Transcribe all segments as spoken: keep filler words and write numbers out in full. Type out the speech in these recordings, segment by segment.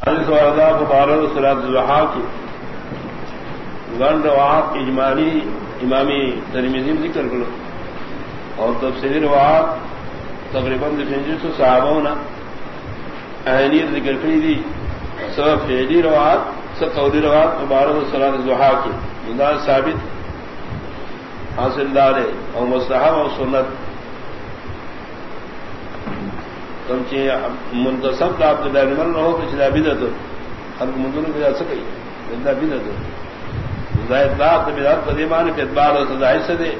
حدیث وردہ مبارک صلاۃ الضحیٰ کی گن روایات اجمالی امامی ترمذی ذکر کرو اور تفصیلی روایات تقریباً دفنجس صحابوں نے اہمیت ذکر کری دی. سب فعلی روایات سب قولی روایات مبارک صلاۃ الضحیٰ کی مدار ثابت حاصل دار اور مستحب اور سنت منتصب کا آپ دائرمن نہ ہو تو چلا بدعت ہر منظور کی جا سکے بدعت زائدات بدعت قدیمان کے اعتبار اور سزائی سے دے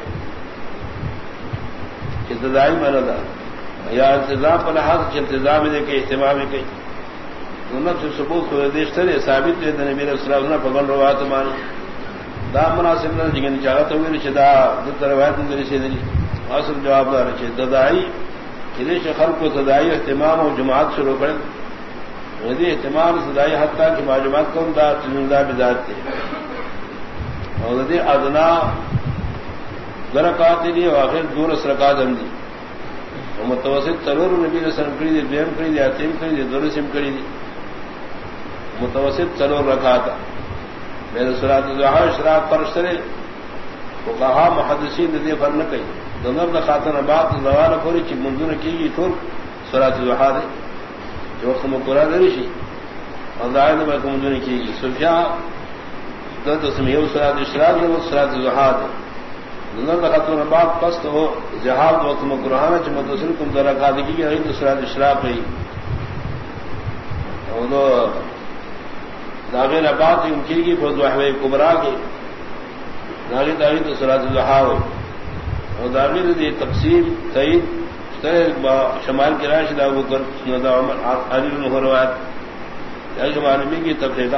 ابتدائی میں نہ یا انتظام پر لحاظ سے انتظام دے کے اہتمام میں کئی سنت سے ثبوت کو دیش سے ثابت ہے نبی رسول اللہ پگن روایت مانی دا مناسب نہ جگن چاہت ہوئی چدا دت روایت اندر سے دی اصل جواب دار ہے ددائی کلیش خلق کو تدائی اہتمام اور جماعت شروع کریں ندی اہتمام سدائی حتیٰ کی معلومات کو دا چنندہ بدعت تھے اور ندی ادنا درکات دی اور آخر دور سرکات اندی اور متوسط ترور نبی رسم کری دی دویم کری دی اتیم کری دی دور سم کری دی متوسط ترور رکھا تھا میرے صلاۃ الضحیٰ اشراق پر سرے وہ کہا محدثین ندی پر نہ کہی دونوں نے خاطر بات زوال پوری چی منظور کی گی ٹھوک صلاۃ الضحیٰ دے جو وقت مقرر رشی اور ظاہر میں منظور کی گی سفیاں دو تسمیہ صلاۃ اشراق ہے وہ صلاۃ الضحیٰ دے دونوں نے خاطر بات پست ہو جہاد وقت مقررانہ چ متصل کم ذرا کا دی کی رہی تو صلاۃ اشراق رہی اور دو داغیر بات ان کی گی فوز وحوی کبرا کی داغی داغی تو صلاۃ الضحیٰ ہوئی اور داغیر دی تقسیم تعید شمال کی راشد ابو بکر عمر علی بن روایت یا شمال میں کی تفریقہ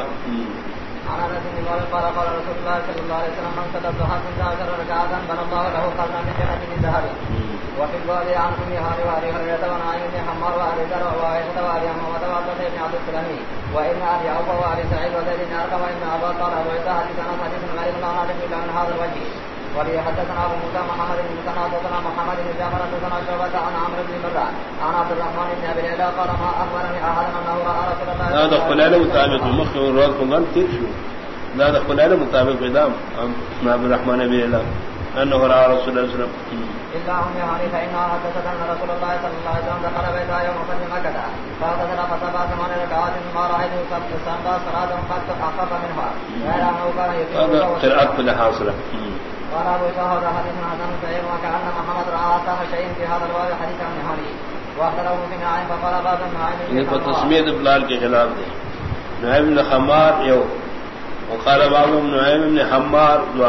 عن رسول الله قال قال رسول الله صلى الله عليه وسلم من صلى الضحى من عشر ركعات بنى الله له قصرا من جنة من ذهب. وفي الباب عن ام هاني وابي هريرة ونعيم بن حمار وابي ذر وعائشة وابي امامة وعبدة بن عبد السلمي وابن ابي عوف وابي سعيد وزيد بن ارقم وابن عباس قال ابو عيسى حدثنا حديث غير ما نعرف الا من هذا الوجه. وبه حدثنا ابو موسى محمد بن مسنى حدثنا محمد بن جعفر حدثنا شعبة عن عمرو بن مرة عن عبد الرحمن بن ابي ليلى قال ما اخبرني احد انه راى رسول الله هذا خلال مطابق المخ والرواد قال تشو لا دخل على مطابق بدام اسماء عبد الرحمن بن ليلى انه راى رسول الله صلى الله عليه وسلم الا ام هاني فانها حدثت ان رسول الله صلى الله عليه وسلم دخل بيتها يوم فتح مكة فاغتسل فصلى ثمان ركعات ما رايته صلى صلاة قد اخف منها غير انه كان يطيل قراءة كل حاصلة. قال ابو شهر حديث حسن صحيح وكأن محمد راى اصح شيء في هذا الباب حديث ام هاني واختلفوا في نعيم فقال بعض النعيم یہ تسمیت ابلال کے خلاف ہے. نعيم بن حمار یو وقال بعضهم نعيم بن حمار دعا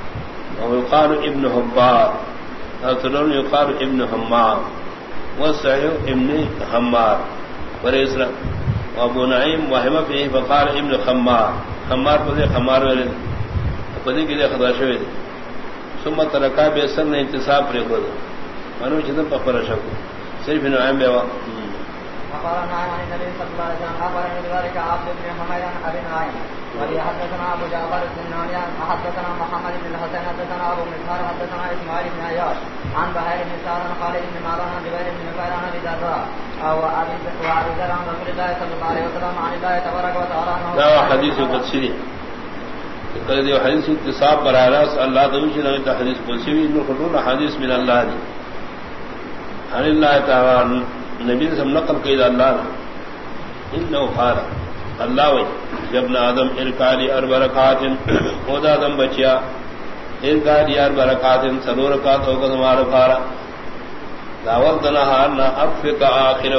ويقال ابن حبار اثرون يقال ابن حمار والصحيح ابن حمار ورسل وابو نعيم وهم فيه فقال ابن حمار حمار بده حمار ولد بده كده خدا شوی ثم ترکا بسر نے انتصاب پر کو انو جن پر شکو صرف نعيم بوا قال نعيم عن النبي صلى الله عليه وسلم أخبرني بذلك عبد بن حميد عن أبي نعيم وبه حدثنا أبو جعفر السناني حدثنا محمد بن الحسين حدثنا أبو مسهر حدثنا إسماعيل بن عياش عن بهير بن سعد عن خالد بن معدان عن جبير بن نفير عن أبي ذر أو أبي ذر عن رسول الله صلى الله عليه وسلم عن الله تبارك وتعالى أنه لا حديث قدسي قال دي حديث اتصاب براہ راست اللہ تعالی نے حدیث قدسی میں خطور حدیث من اللہ دی عن اللہ تعالی نبی سے نقل کی اللہ انه قال اللہ وی جب نہ آدم ارکالی اربع رکعات خود آدم بچیا ارکالی اربع رکعات سلو رکعات ہو کر ہمارا پارا دعوت نہا نہ افق آخرہ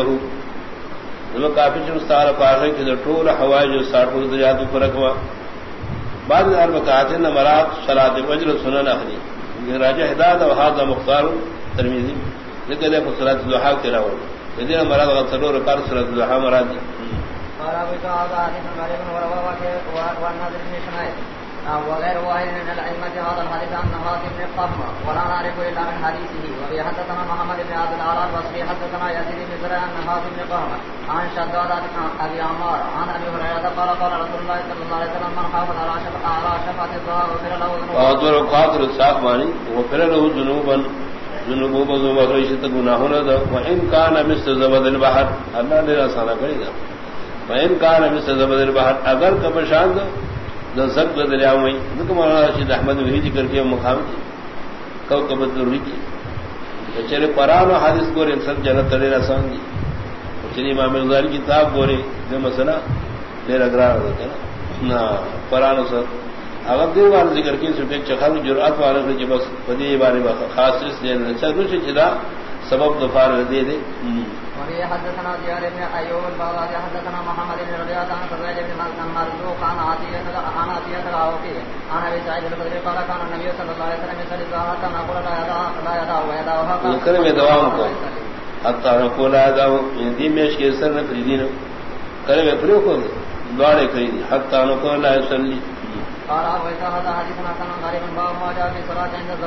وہ کافی مستعار پارے کہ طول حوائج جو ساٹھ درجات پر رکھوا بعد اربع رکعات نہ مراد صلاۃ فجر سنن اخری راجہ ہدایت و ھذا مختار ترمذی ذکر ہے صلاۃ الضحیٰ کے راو یہ مراد غسلو رکعت صلاۃ الضحیٰ مراد قال ابو سعد حديث غريب ورواه والنادر بن شنائع وغير واحد من الائمه هذا الحديث عن حاتم بن قهم ولا نعرف الا من حديثه وفي حدثنا محمد بن عبد الاعلى البصري حدثنا يزيد بن زرع عن حاتم بن قهم عن شداد ابي عمار عن ابي هريره قال قال رسول الله صلى الله عليه وسلم من حافظ على شفاعه الضحى غفر له ذنوبه وقاتل الصاف مانی غفر له ذنوبا ذنوب و مغرشت گناہوں نہ وان كان مثل زبد البحر اللہ نے آسان کرے گا فإن كان مثل زبد البحر اگر کب شاند زب دریا میں مولانا رشید احمد وہی ذکر کے مقام تھی کو کب ضروری کی چلے قرآن و حدیث گورے سب جنت تڑے آسان دی چلی امام غزالی کتاب گورے جو مسئلہ دیر اگرار ہوتا ہے نا قرآن و سب اگر دیر والے ذکر کی سوٹے چخر جرأت والے سے بس بدی بارے خاص اس دے دوسری چیزا سبب دفار دے دے وفي حدثنا زياد بن ايوب البغدادي حدثنا محمد بن ربيعه عن سعيد بن مرزوق عن عطيه عن عطيه العوفي عن ابي سعيد الخدري قال كان النبي صلى الله عليه وسلم يصلي الظهر حتى نقول لا يدع لا يدع ويدعها ذكر میں دوام کو حتى نقول لا يدع دین میں اس کے سر نہ دین کرے میں پرو کو دوڑے کری حتى نقول لا يصلي قال ابو اسحاق هذا حديث حسن غريب باب ما جاء في صلاه عند